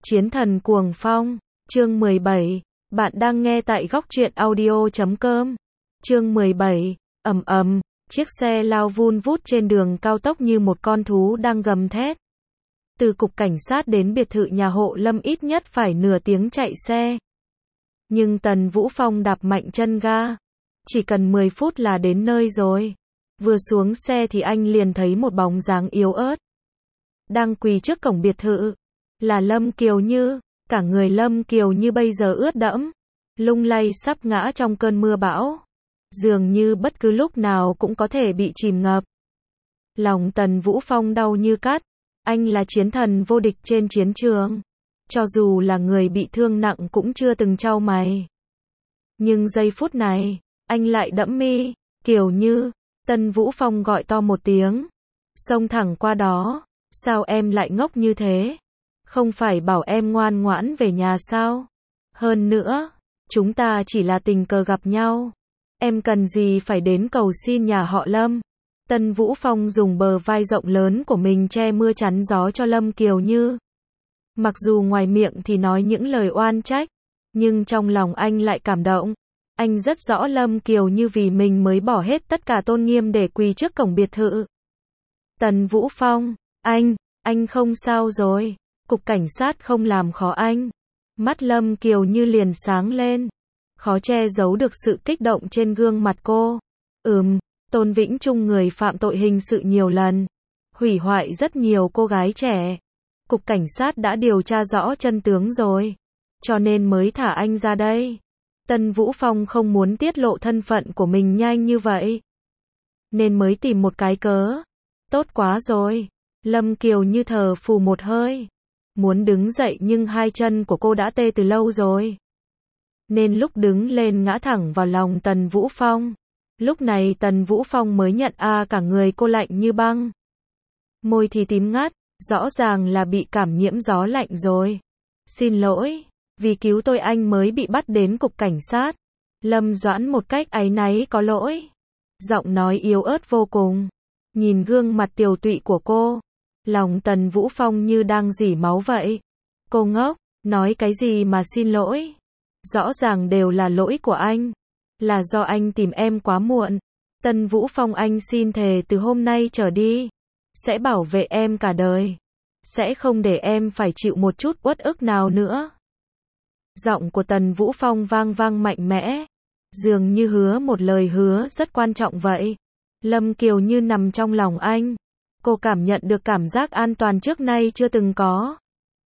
Chiến thần cuồng phong, chương 17, bạn đang nghe tại góc truyện audio.com. Chương 17, chiếc xe lao vun vút trên đường cao tốc như một con thú đang gầm thét. Từ cục cảnh sát đến biệt thự nhà hộ Lâm ít nhất phải nửa tiếng chạy xe. Nhưng Tần Vũ Phong đạp mạnh chân ga. Chỉ cần 10 phút là đến nơi rồi. Vừa xuống xe thì anh liền thấy một bóng dáng yếu ớt. Đang quỳ trước cổng biệt thự. Là Lâm Kiều Như. Cả người Lâm Kiều Như bây giờ ướt đẫm. Lung lay sắp ngã trong cơn mưa bão. Dường như bất cứ lúc nào cũng có thể bị chìm ngập. Lòng Tần Vũ Phong đau như cắt. Anh là chiến thần vô địch trên chiến trường. Cho dù là người bị thương nặng cũng chưa từng chau mày. Nhưng giây phút này, anh lại đẫm mi. Kiều Như. Tần Vũ Phong gọi to một tiếng. Xông thẳng qua đó. Sao em lại ngốc như thế? Không phải bảo em ngoan ngoãn về nhà sao? Hơn nữa, chúng ta chỉ là tình cờ gặp nhau. Em cần gì phải đến cầu xin nhà họ Lâm? Tần Vũ Phong dùng bờ vai rộng lớn của mình che mưa chắn gió cho Lâm Kiều Như. Mặc dù ngoài miệng thì nói những lời oan trách, nhưng trong lòng anh lại cảm động. Anh rất rõ Lâm Kiều Như vì mình mới bỏ hết tất cả tôn nghiêm để quỳ trước cổng biệt thự. Tần Vũ Phong, anh không sao rồi. Cục cảnh sát không làm khó anh. Mắt Lâm Kiều Như liền sáng lên. Khó che giấu được sự kích động trên gương mặt cô. Tôn Vĩnh Trung người phạm tội hình sự nhiều lần. Hủy hoại rất nhiều cô gái trẻ. Cục cảnh sát đã điều tra rõ chân tướng rồi. Cho nên mới thả anh ra đây. Tần Vũ Phong không muốn tiết lộ thân phận của mình nhanh như vậy. Nên mới tìm một cái cớ. Tốt quá rồi. Lâm Kiều Như thở phù một hơi. Muốn đứng dậy nhưng hai chân của cô đã tê từ lâu rồi. Nên lúc đứng lên ngã thẳng vào lòng Tần Vũ Phong. Lúc này Tần Vũ Phong mới nhận cả người cô lạnh như băng. Môi thì tím ngắt, rõ ràng là bị cảm nhiễm gió lạnh rồi. Xin lỗi, vì cứu tôi anh mới bị bắt đến cục cảnh sát. Lâm Doãn một cách áy náy có lỗi. Giọng nói yếu ớt vô cùng. Nhìn gương mặt tiều tụy của cô. Lòng Tần Vũ Phong như đang rỉ máu vậy. Cô ngốc, nói cái gì mà xin lỗi? Rõ ràng đều là lỗi của anh. Là do anh tìm em quá muộn. Tần Vũ Phong anh xin thề từ hôm nay trở đi. Sẽ bảo vệ em cả đời. Sẽ không để em phải chịu một chút uất ức nào nữa. Giọng của Tần Vũ Phong vang vang mạnh mẽ. Dường như hứa một lời hứa rất quan trọng vậy. Lâm Kiều Như nằm trong lòng anh. Cô cảm nhận được cảm giác an toàn trước nay chưa từng có.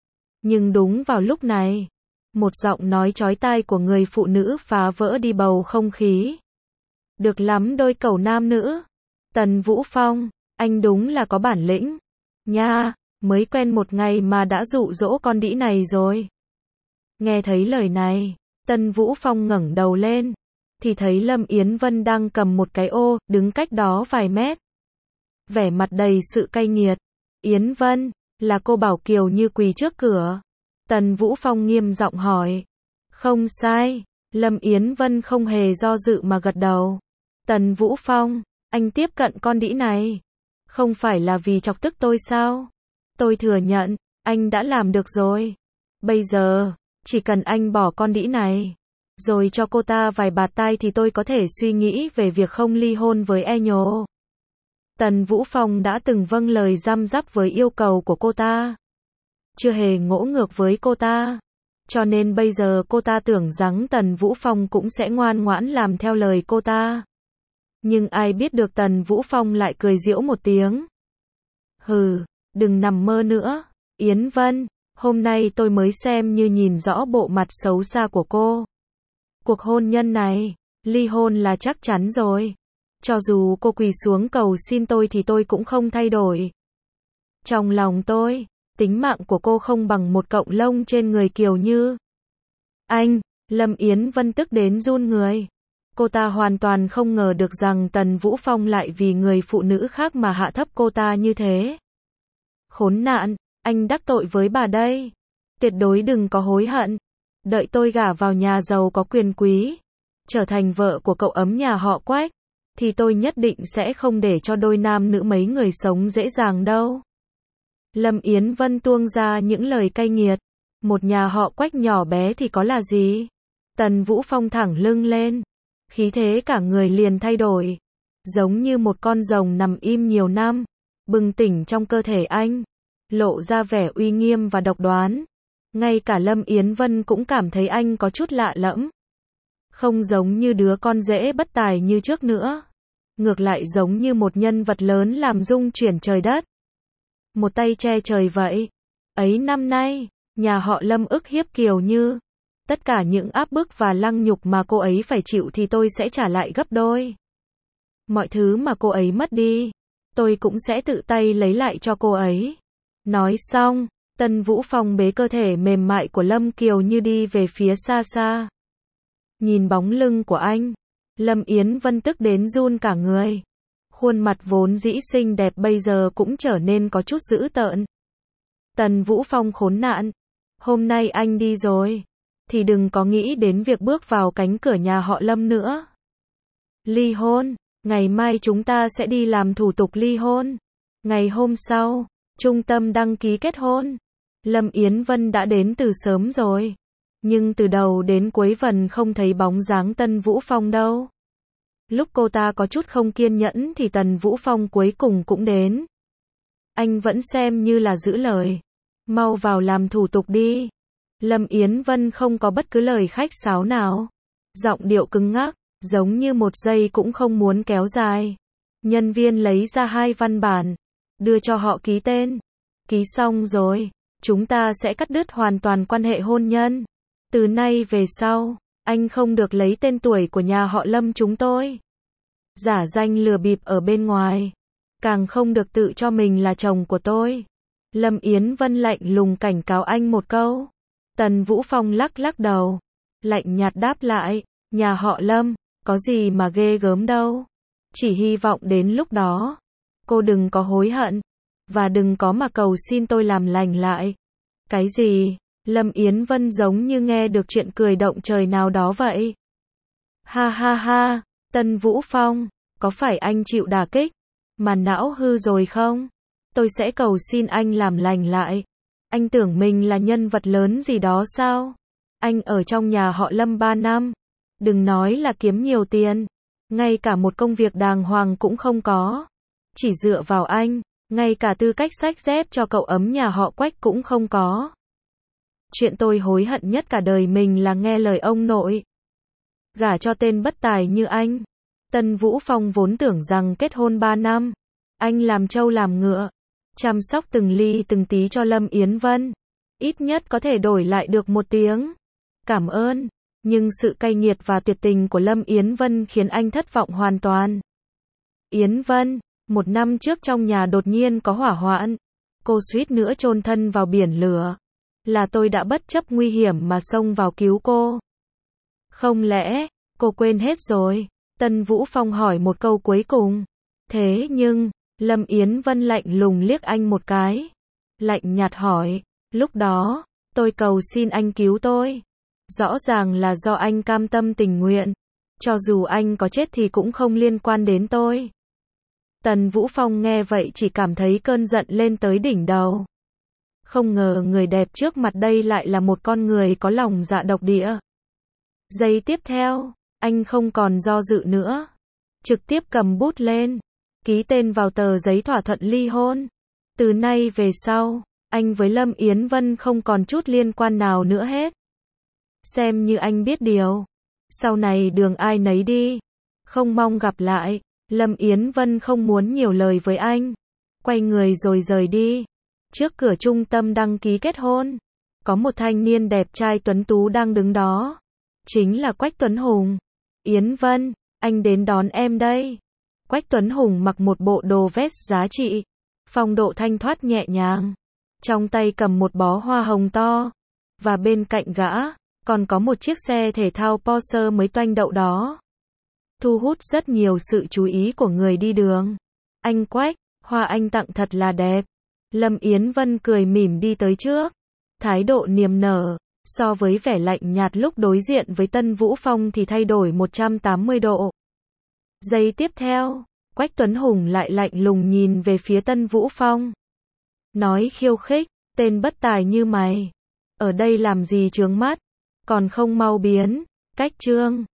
Nhưng đúng vào lúc này, một giọng nói chói tai của người phụ nữ phá vỡ đi bầu không khí. Được lắm đôi cẩu nam nữ. Tần Vũ Phong, anh đúng là có bản lĩnh. Nha, mới quen một ngày mà đã dụ dỗ con đĩ này rồi. Nghe thấy lời này, Tần Vũ Phong ngẩng đầu lên. Thì thấy Lâm Yến Vân đang cầm một cái ô, đứng cách đó vài mét. Vẻ mặt đầy sự cay nghiệt. Yến Vân, là cô bảo Kiều Như quỳ trước cửa. Tần Vũ Phong nghiêm giọng hỏi. Không sai. Lâm Yến Vân không hề do dự mà gật đầu. Tần Vũ Phong, anh tiếp cận con đĩ này. Không phải là vì chọc tức tôi sao? Tôi thừa nhận, anh đã làm được rồi. Bây giờ, chỉ cần anh bỏ con đĩ này, rồi cho cô ta vài bạt tai thì tôi có thể suy nghĩ về việc không ly hôn với Nhô. Tần Vũ Phong đã từng vâng lời răm rắp với yêu cầu của cô ta. Chưa hề ngỗ ngược với cô ta. Cho nên bây giờ cô ta tưởng rằng Tần Vũ Phong cũng sẽ ngoan ngoãn làm theo lời cô ta. Nhưng ai biết được Tần Vũ Phong lại cười giễu một tiếng. Hừ, đừng nằm mơ nữa. Yến Vân, hôm nay tôi mới xem như nhìn rõ bộ mặt xấu xa của cô. Cuộc hôn nhân này, ly hôn là chắc chắn rồi. Cho dù cô quỳ xuống cầu xin tôi thì tôi cũng không thay đổi. Trong lòng tôi, tính mạng của cô không bằng một cọng lông trên người Kiều Như. Anh, Lâm Yến Vân tức đến run người. Cô ta hoàn toàn không ngờ được rằng Tần Vũ Phong lại vì người phụ nữ khác mà hạ thấp cô ta như thế. Khốn nạn, anh đắc tội với bà đây. Tuyệt đối đừng có hối hận. Đợi tôi gả vào nhà giàu có quyền quý, trở thành vợ của cậu ấm nhà họ Quách, thì tôi nhất định sẽ không để cho đôi nam nữ mấy người sống dễ dàng đâu. Lâm Yến Vân tuông ra những lời cay nghiệt. Một nhà họ Quách nhỏ bé thì có là gì? Tần Vũ Phong thẳng lưng lên, khí thế cả người liền thay đổi, giống như một con rồng nằm im nhiều năm, bừng tỉnh trong cơ thể anh, lộ ra vẻ uy nghiêm và độc đoán. Ngay cả Lâm Yến Vân cũng cảm thấy anh có chút lạ lẫm. Không giống như đứa con dễ bất tài như trước nữa. Ngược lại giống như một nhân vật lớn làm rung chuyển trời đất. Một tay che trời vậy. Ấy năm nay, nhà họ Lâm ức hiếp Kiều Như. Tất cả những áp bức và lăng nhục mà cô ấy phải chịu thì tôi sẽ trả lại gấp đôi. Mọi thứ mà cô ấy mất đi, tôi cũng sẽ tự tay lấy lại cho cô ấy. Nói xong, Tần Vũ Phong bế cơ thể mềm mại của Lâm Kiều Như đi về phía xa xa. Nhìn bóng lưng của anh, Lâm Yến Vân tức đến run cả người. Khuôn mặt vốn dĩ xinh đẹp bây giờ cũng trở nên có chút dữ tợn. Tần Vũ Phong khốn nạn. Hôm nay anh đi rồi, thì đừng có nghĩ đến việc bước vào cánh cửa nhà họ Lâm nữa. Ly hôn, ngày mai chúng ta sẽ đi làm thủ tục ly hôn. Ngày hôm sau, trung tâm đăng ký kết hôn. Lâm Yến Vân đã đến từ sớm rồi. Nhưng từ đầu đến cuối vẫn không thấy bóng dáng Tần Vũ Phong đâu. Lúc cô ta có chút không kiên nhẫn thì Tần Vũ Phong cuối cùng cũng đến. Anh vẫn xem như là giữ lời. Mau vào làm thủ tục đi. Lâm Yến Vân không có bất cứ lời khách sáo nào. Giọng điệu cứng ngắc, giống như một giây cũng không muốn kéo dài. Nhân viên lấy ra 2 văn bản, đưa cho họ ký tên. Ký xong rồi, chúng ta sẽ cắt đứt hoàn toàn quan hệ hôn nhân. Từ nay về sau, anh không được lấy tên tuổi của nhà họ Lâm chúng tôi. Giả danh lừa bịp ở bên ngoài. Càng không được tự cho mình là chồng của tôi. Lâm Yến Vân lạnh lùng cảnh cáo anh một câu. Tần Vũ Phong lắc lắc đầu. Lạnh nhạt đáp lại. Nhà họ Lâm, có gì mà ghê gớm đâu. Chỉ hy vọng đến lúc đó, cô đừng có hối hận. Và đừng có mà cầu xin tôi làm lành lại. Cái gì? Lâm Yến Vân giống như nghe được chuyện cười động trời nào đó vậy. Ha ha ha, Tần Vũ Phong, có phải anh chịu đả kích, mà não hư rồi không? Tôi sẽ cầu xin anh làm lành lại. Anh tưởng mình là nhân vật lớn gì đó sao? Anh ở trong nhà họ Lâm 3 năm. Đừng nói là kiếm nhiều tiền. Ngay cả một công việc đàng hoàng cũng không có. Chỉ dựa vào anh, ngay cả tư cách xách dép cho cậu ấm nhà họ Quách cũng không có. Chuyện tôi hối hận nhất cả đời mình là nghe lời ông nội. Gả cho tên bất tài như anh. Tần Vũ Phong vốn tưởng rằng kết hôn 3 năm, anh làm trâu làm ngựa, chăm sóc từng ly từng tí cho Lâm Yến Vân. Ít nhất có thể đổi lại được một tiếng cảm ơn. Nhưng sự cay nghiệt và tuyệt tình của Lâm Yến Vân khiến anh thất vọng hoàn toàn. Yến Vân, 1 năm trước trong nhà đột nhiên có hỏa hoạn. Cô suýt nữa chôn thân vào biển lửa. Là tôi đã bất chấp nguy hiểm mà xông vào cứu cô. Không lẽ, cô quên hết rồi? Tần Vũ Phong hỏi một câu cuối cùng. Thế nhưng, Lâm Yến Vân lạnh lùng liếc anh một cái. Lạnh nhạt hỏi, lúc đó, tôi cầu xin anh cứu tôi. Rõ ràng là do anh cam tâm tình nguyện. Cho dù anh có chết thì cũng không liên quan đến tôi. Tần Vũ Phong nghe vậy chỉ cảm thấy cơn giận lên tới đỉnh đầu. Không ngờ người đẹp trước mặt đây lại là một con người có lòng dạ độc địa. Giây tiếp theo, anh không còn do dự nữa. Trực tiếp cầm bút lên, ký tên vào tờ giấy thỏa thuận ly hôn. Từ nay về sau, anh với Lâm Yến Vân không còn chút liên quan nào nữa hết. Xem như anh biết điều. Sau này đường ai nấy đi. Không mong gặp lại. Lâm Yến Vân không muốn nhiều lời với anh. Quay người rồi rời đi. Trước cửa trung tâm đăng ký kết hôn, có một thanh niên đẹp trai tuấn tú đang đứng đó. Chính là Quách Tuấn Hùng. Yến Vân, anh đến đón em đây. Quách Tuấn Hùng mặc một bộ đồ vest giá trị. Phong độ thanh thoát nhẹ nhàng. Trong tay cầm một bó hoa hồng to. Và bên cạnh gã, còn có một chiếc xe thể thao Porsche mới toanh đậu đó. Thu hút rất nhiều sự chú ý của người đi đường. Anh Quách, hoa anh tặng thật là đẹp. Lâm Yến Vân cười mỉm đi tới trước. Thái độ niềm nở, so với vẻ lạnh nhạt lúc đối diện với Tần Vũ Phong thì thay đổi 180 độ. Giây tiếp theo, Quách Tuấn Hùng lại lạnh lùng nhìn về phía Tần Vũ Phong. Nói khiêu khích, tên bất tài như mày. ở đây làm gì chướng mắt, còn không mau biến, cách chương.